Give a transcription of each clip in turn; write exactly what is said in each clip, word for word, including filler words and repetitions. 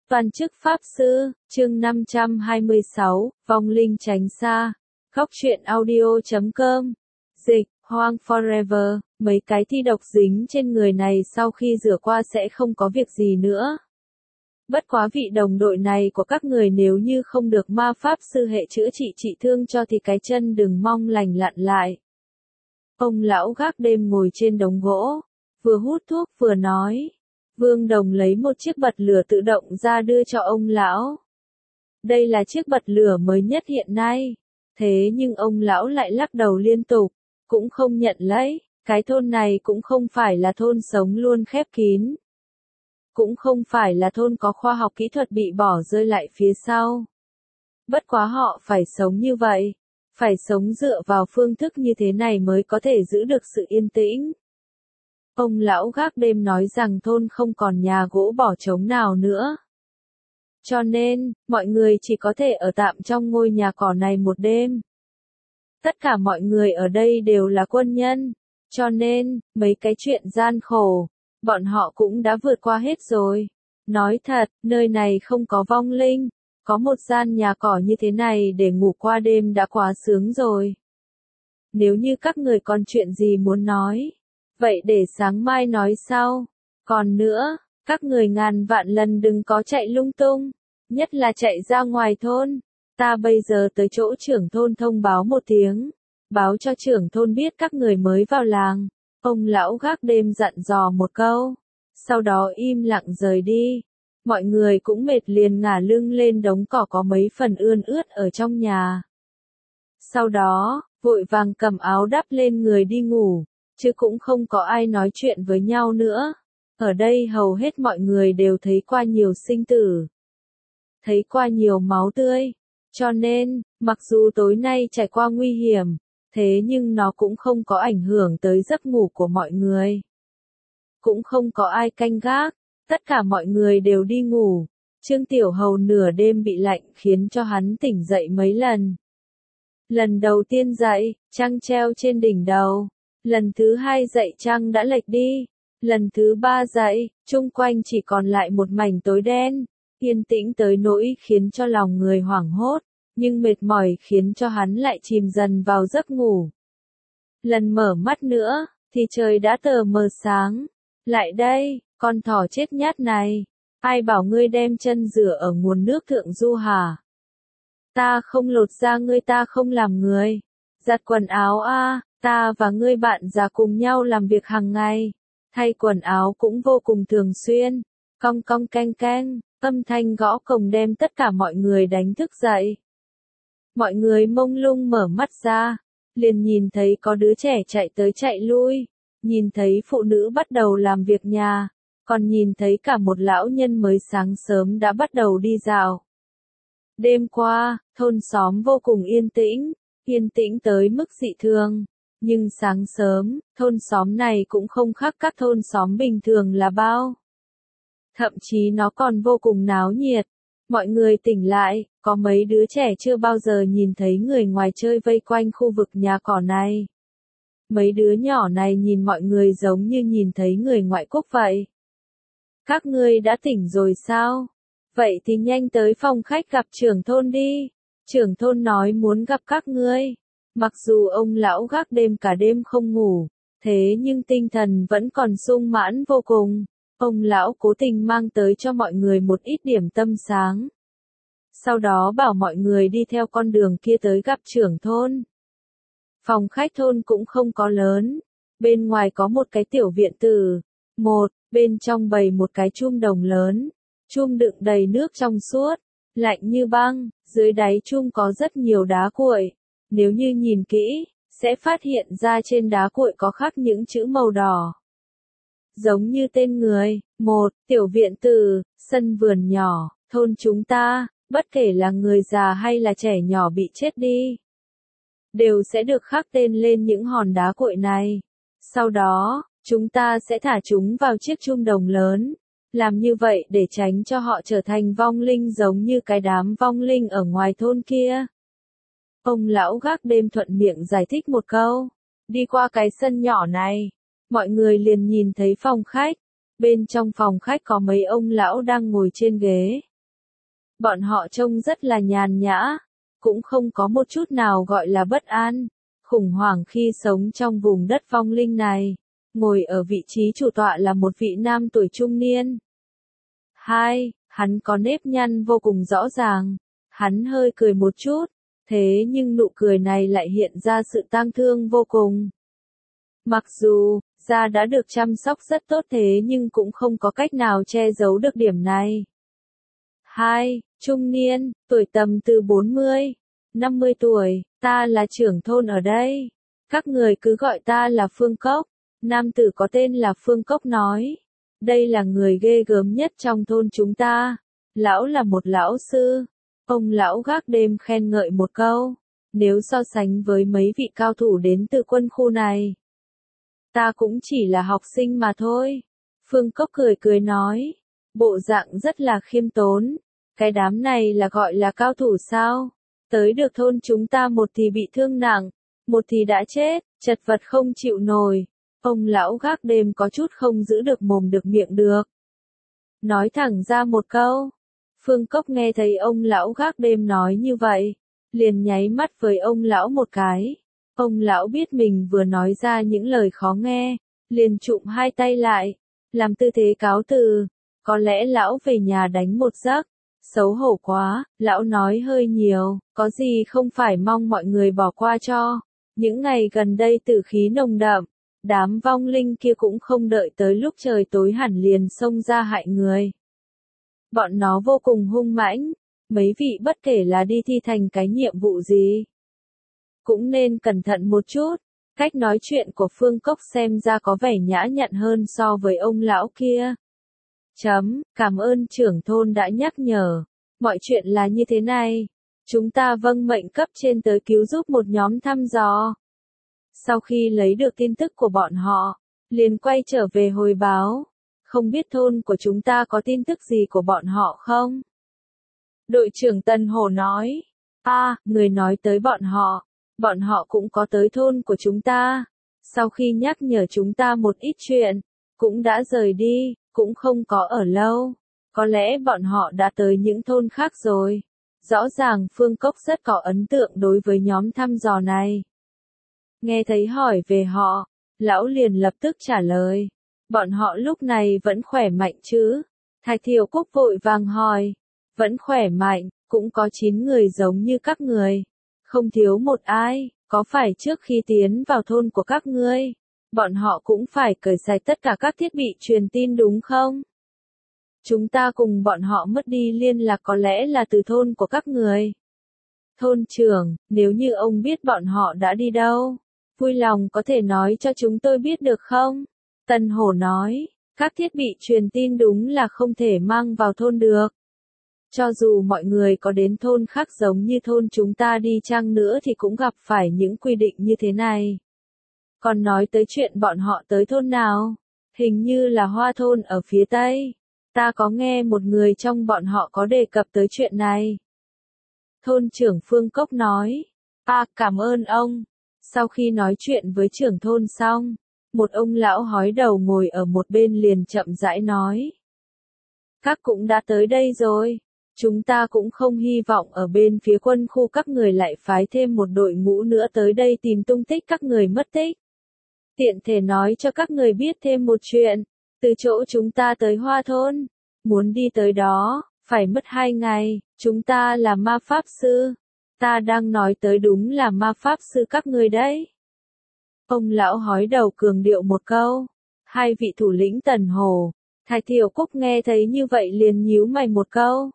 Toàn chức Pháp Sư, chương năm trăm hai mươi sáu, Vong Linh Tránh Xa. Góc truyện audio chấm com. Dịch, Hoang Forever, mấy cái thi độc dính trên người này sau khi rửa qua sẽ không có việc gì nữa. Bất quá vị đồng đội này của các người nếu như không được ma pháp sư hệ chữa trị trị thương cho thì cái chân đừng mong lành lặn lại. Ông lão gác đêm ngồi trên đống gỗ, vừa hút thuốc vừa nói. Vương Đồng lấy một chiếc bật lửa tự động ra đưa cho ông lão. Đây là chiếc bật lửa mới nhất hiện nay. Thế nhưng ông lão lại lắc đầu liên tục, cũng không nhận lấy. Cái thôn này cũng không phải là thôn sống luôn khép kín. Cũng không phải là thôn có khoa học kỹ thuật bị bỏ rơi lại phía sau. Bất quá họ phải sống như vậy. Phải sống dựa vào phương thức như thế này mới có thể giữ được sự yên tĩnh. Ông lão gác đêm nói rằng thôn không còn nhà gỗ bỏ trống nào nữa. Cho nên, mọi người chỉ có thể ở tạm trong ngôi nhà cỏ này một đêm. Tất cả mọi người ở đây đều là quân nhân. Cho nên, mấy cái chuyện gian khổ, bọn họ cũng đã vượt qua hết rồi. Nói thật, nơi này không có vong linh. Có một gian nhà cỏ như thế này để ngủ qua đêm đã quá sướng rồi. Nếu như các người còn chuyện gì muốn nói, vậy để sáng mai nói sau. Còn nữa, các người ngàn vạn lần đừng có chạy lung tung, nhất là chạy ra ngoài thôn. Ta bây giờ tới chỗ trưởng thôn thông báo một tiếng, báo cho trưởng thôn biết các người mới vào làng. Ông lão gác đêm dặn dò một câu, sau đó im lặng rời đi. Mọi người cũng mệt liền ngả lưng lên đống cỏ có mấy phần ươn ướt ở trong nhà. Sau đó, vội vàng cầm áo đắp lên người đi ngủ, chứ cũng không có ai nói chuyện với nhau nữa. Ở đây hầu hết mọi người đều thấy qua nhiều sinh tử, thấy qua nhiều máu tươi. Cho nên, mặc dù tối nay trải qua nguy hiểm, thế nhưng nó cũng không có ảnh hưởng tới giấc ngủ của mọi người. Cũng không có ai canh gác. Tất cả mọi người đều đi ngủ. Trương Tiểu Hầu nửa đêm bị lạnh khiến cho hắn tỉnh dậy mấy lần. Lần đầu tiên dậy, trăng treo trên đỉnh đầu. Lần thứ hai dậy trăng đã lệch đi. Lần thứ ba dậy, chung quanh chỉ còn lại một mảnh tối đen. Yên tĩnh tới nỗi khiến cho lòng người hoảng hốt, nhưng mệt mỏi khiến cho hắn lại chìm dần vào giấc ngủ. Lần mở mắt nữa, thì trời đã tờ mờ sáng. Lại đây, con thỏ chết nhát này, ai bảo ngươi đem chân rửa ở nguồn nước thượng du hả? Ta không lột da ngươi, ta không làm người. Giặt quần áo a, à, ta và ngươi bạn già cùng nhau làm việc hàng ngày. Thay quần áo cũng vô cùng thường xuyên. Cong cong canh canh, âm thanh gõ cổng đem tất cả mọi người đánh thức dậy. Mọi người mông lung mở mắt ra, liền nhìn thấy có đứa trẻ chạy tới chạy lui. Nhìn thấy phụ nữ bắt đầu làm việc nhà, còn nhìn thấy cả một lão nhân mới sáng sớm đã bắt đầu đi dạo. Đêm qua, thôn xóm vô cùng yên tĩnh, yên tĩnh tới mức dị thường. Nhưng sáng sớm, thôn xóm này cũng không khác các thôn xóm bình thường là bao. Thậm chí nó còn vô cùng náo nhiệt. Mọi người tỉnh lại, có mấy đứa trẻ chưa bao giờ nhìn thấy người ngoài chơi vây quanh khu vực nhà cỏ này. Mấy đứa nhỏ này nhìn mọi người giống như nhìn thấy người ngoại quốc vậy. Các ngươi đã tỉnh rồi sao? Vậy thì nhanh tới phòng khách gặp trưởng thôn đi. Trưởng thôn nói muốn gặp các ngươi. Mặc dù ông lão gác đêm cả đêm không ngủ, thế nhưng tinh thần vẫn còn sung mãn vô cùng. Ông lão cố tình mang tới cho mọi người một ít điểm tâm sáng. Sau đó bảo mọi người đi theo con đường kia tới gặp trưởng thôn. Phòng khách thôn cũng không có lớn. Bên ngoài có một cái tiểu viện tử. Một, bên trong bày một cái chum đồng lớn. Chum đựng đầy nước trong suốt, lạnh như băng. Dưới đáy chum có rất nhiều đá cuội. Nếu như nhìn kỹ, sẽ phát hiện ra trên đá cuội có khắc những chữ màu đỏ. Giống như tên người. Một, tiểu viện tử, sân vườn nhỏ, thôn chúng ta, bất kể là người già hay là trẻ nhỏ bị chết đi, đều sẽ được khắc tên lên những hòn đá cuội này. Sau đó, chúng ta sẽ thả chúng vào chiếc chum đồng lớn. Làm như vậy để tránh cho họ trở thành vong linh giống như cái đám vong linh ở ngoài thôn kia. Ông lão gác đêm thuận miệng giải thích một câu. Đi qua cái sân nhỏ này, mọi người liền nhìn thấy phòng khách. Bên trong phòng khách có mấy ông lão đang ngồi trên ghế. Bọn họ trông rất là nhàn nhã, cũng không có một chút nào gọi là bất an, khủng hoảng khi sống trong vùng đất vong linh này. Ngồi ở vị trí chủ tọa là một vị nam tuổi trung niên. Hai, hắn có nếp nhăn vô cùng rõ ràng. Hắn hơi cười một chút, thế nhưng nụ cười này lại hiện ra sự tang thương vô cùng. Mặc dù, da đã được chăm sóc rất tốt thế nhưng cũng không có cách nào che giấu được điểm này. Hai, trung niên, tuổi tầm từ bốn mươi, năm mươi tuổi, ta là trưởng thôn ở đây. Các người cứ gọi ta là Phương Cốc. Nam tử có tên là Phương Cốc nói. Đây là người ghê gớm nhất trong thôn chúng ta. Lão là một lão sư. Ông lão gác đêm khen ngợi một câu. Nếu so sánh với mấy vị cao thủ đến từ quân khu này, ta cũng chỉ là học sinh mà thôi. Phương Cốc cười cười nói. Bộ dạng rất là khiêm tốn. Cái đám này là gọi là cao thủ sao? Tới được thôn chúng ta một thì bị thương nặng, một thì đã chết, chật vật không chịu nổi. Ông lão gác đêm có chút không giữ được mồm được miệng được. Nói thẳng ra một câu. Phương Cốc nghe thấy ông lão gác đêm nói như vậy, liền nháy mắt với ông lão một cái. Ông lão biết mình vừa nói ra những lời khó nghe, liền chụm hai tay lại, làm tư thế cáo từ. Có lẽ lão về nhà đánh một giấc. Xấu hổ quá, lão nói hơi nhiều, có gì không phải mong mọi người bỏ qua cho. Những ngày gần đây tử khí nồng đậm, đám vong linh kia cũng không đợi tới lúc trời tối hẳn liền xông ra hại người. Bọn nó vô cùng hung mãnh, mấy vị bất kể là đi thi thành cái nhiệm vụ gì, cũng nên cẩn thận một chút. Cách nói chuyện của Phương Cốc xem ra có vẻ nhã nhặn hơn so với ông lão kia. Chấm, cảm ơn trưởng thôn đã nhắc nhở. Mọi chuyện là như thế này. Chúng ta vâng mệnh cấp trên tới cứu giúp một nhóm thăm dò. Sau khi lấy được tin tức của bọn họ, liền quay trở về hồi báo. Không biết thôn của chúng ta có tin tức gì của bọn họ không? Đội trưởng Tần Hổ nói. À, người nói tới bọn họ. Bọn họ cũng có tới thôn của chúng ta. Sau khi nhắc nhở chúng ta một ít chuyện, cũng đã rời đi, cũng không có ở lâu. Có lẽ bọn họ đã tới những thôn khác rồi. Rõ ràng Phương Cốc rất có ấn tượng đối với nhóm thăm dò này. Nghe thấy hỏi về họ, lão liền lập tức trả lời. Bọn họ lúc này vẫn khỏe mạnh chứ? Thạch Thiều Cúc vội vàng hỏi. Vẫn khỏe mạnh, cũng có chín người giống như các người. Không thiếu một ai, có phải trước khi tiến vào thôn của các ngươi, bọn họ cũng phải cởi sạch tất cả các thiết bị truyền tin đúng không? Chúng ta cùng bọn họ mất đi liên lạc có lẽ là từ thôn của các người. Thôn trưởng, nếu như ông biết bọn họ đã đi đâu, vui lòng có thể nói cho chúng tôi biết được không? Tần Hổ nói, các thiết bị truyền tin đúng là không thể mang vào thôn được. Cho dù mọi người có đến thôn khác giống như thôn chúng ta đi chăng nữa thì cũng gặp phải những quy định như thế này. Còn nói tới chuyện bọn họ tới thôn nào, hình như là Hoa thôn ở phía Tây. Ta có nghe một người trong bọn họ có đề cập tới chuyện này. Thôn trưởng Phương Cốc nói, à, cảm ơn ông. Sau khi nói chuyện với trưởng thôn xong, một ông lão hói đầu ngồi ở một bên liền chậm rãi nói. Các cũng đã tới đây rồi. Chúng ta cũng không hy vọng ở bên phía quân khu các người lại phái thêm một đội ngũ nữa tới đây tìm tung tích các người mất tích. Tiện thể nói cho các người biết thêm một chuyện, từ chỗ chúng ta tới Hoa thôn, muốn đi tới đó, phải mất hai ngày, chúng ta là ma pháp sư. Ta đang nói tới đúng là ma pháp sư các người đấy. Ông lão hói đầu cường điệu một câu, hai vị thủ lĩnh Tần Hổ, Thạch Thiều Cúc nghe thấy như vậy liền nhíu mày một câu.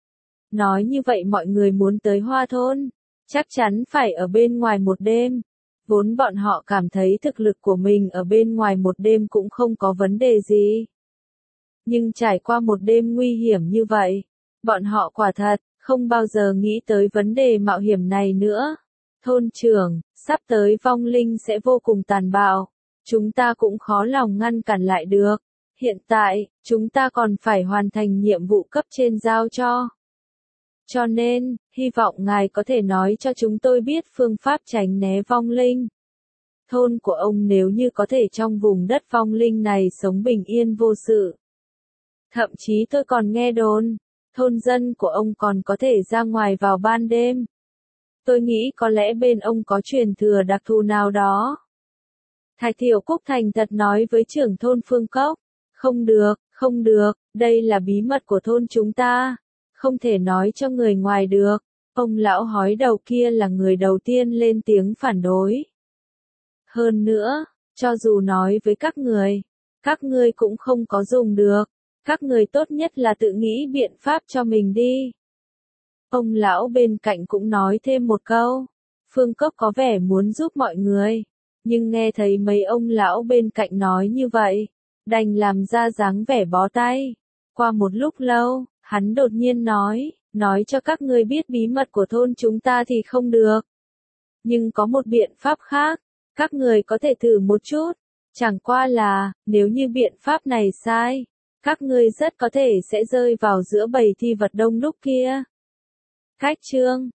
Nói như vậy mọi người muốn tới Hoa thôn, chắc chắn phải ở bên ngoài một đêm. Vốn bọn họ cảm thấy thực lực của mình ở bên ngoài một đêm cũng không có vấn đề gì. Nhưng trải qua một đêm nguy hiểm như vậy, bọn họ quả thật, không bao giờ nghĩ tới vấn đề mạo hiểm này nữa. Thôn trưởng, sắp tới vong linh sẽ vô cùng tàn bạo. Chúng ta cũng khó lòng ngăn cản lại được. Hiện tại, chúng ta còn phải hoàn thành nhiệm vụ cấp trên giao cho. Cho nên, hy vọng ngài có thể nói cho chúng tôi biết phương pháp tránh né vong linh. Thôn của ông nếu như có thể trong vùng đất vong linh này sống bình yên vô sự. Thậm chí tôi còn nghe đồn, thôn dân của ông còn có thể ra ngoài vào ban đêm. Tôi nghĩ có lẽ bên ông có truyền thừa đặc thù nào đó. Thạch Thiểu Cúc thành thật nói với trưởng thôn Phương Cốc. Không được, không được, đây là bí mật của thôn chúng ta. Không thể nói cho người ngoài được. Ông lão hói đầu kia là người đầu tiên lên tiếng phản đối. Hơn nữa, cho dù nói với các người, các ngươi cũng không có dùng được. Các người tốt nhất là tự nghĩ biện pháp cho mình đi. Ông lão bên cạnh cũng nói thêm một câu. Phương Cốc có vẻ muốn giúp mọi người. Nhưng nghe thấy mấy ông lão bên cạnh nói như vậy, đành làm ra dáng vẻ bó tay. Qua một lúc lâu, hắn đột nhiên nói, nói cho các ngươi biết bí mật của thôn chúng ta thì không được. Nhưng có một biện pháp khác, các người có thể thử một chút. Chẳng qua là, nếu như biện pháp này sai, các ngươi rất có thể sẽ rơi vào giữa bầy thi vật đông đúc kia. Cách chương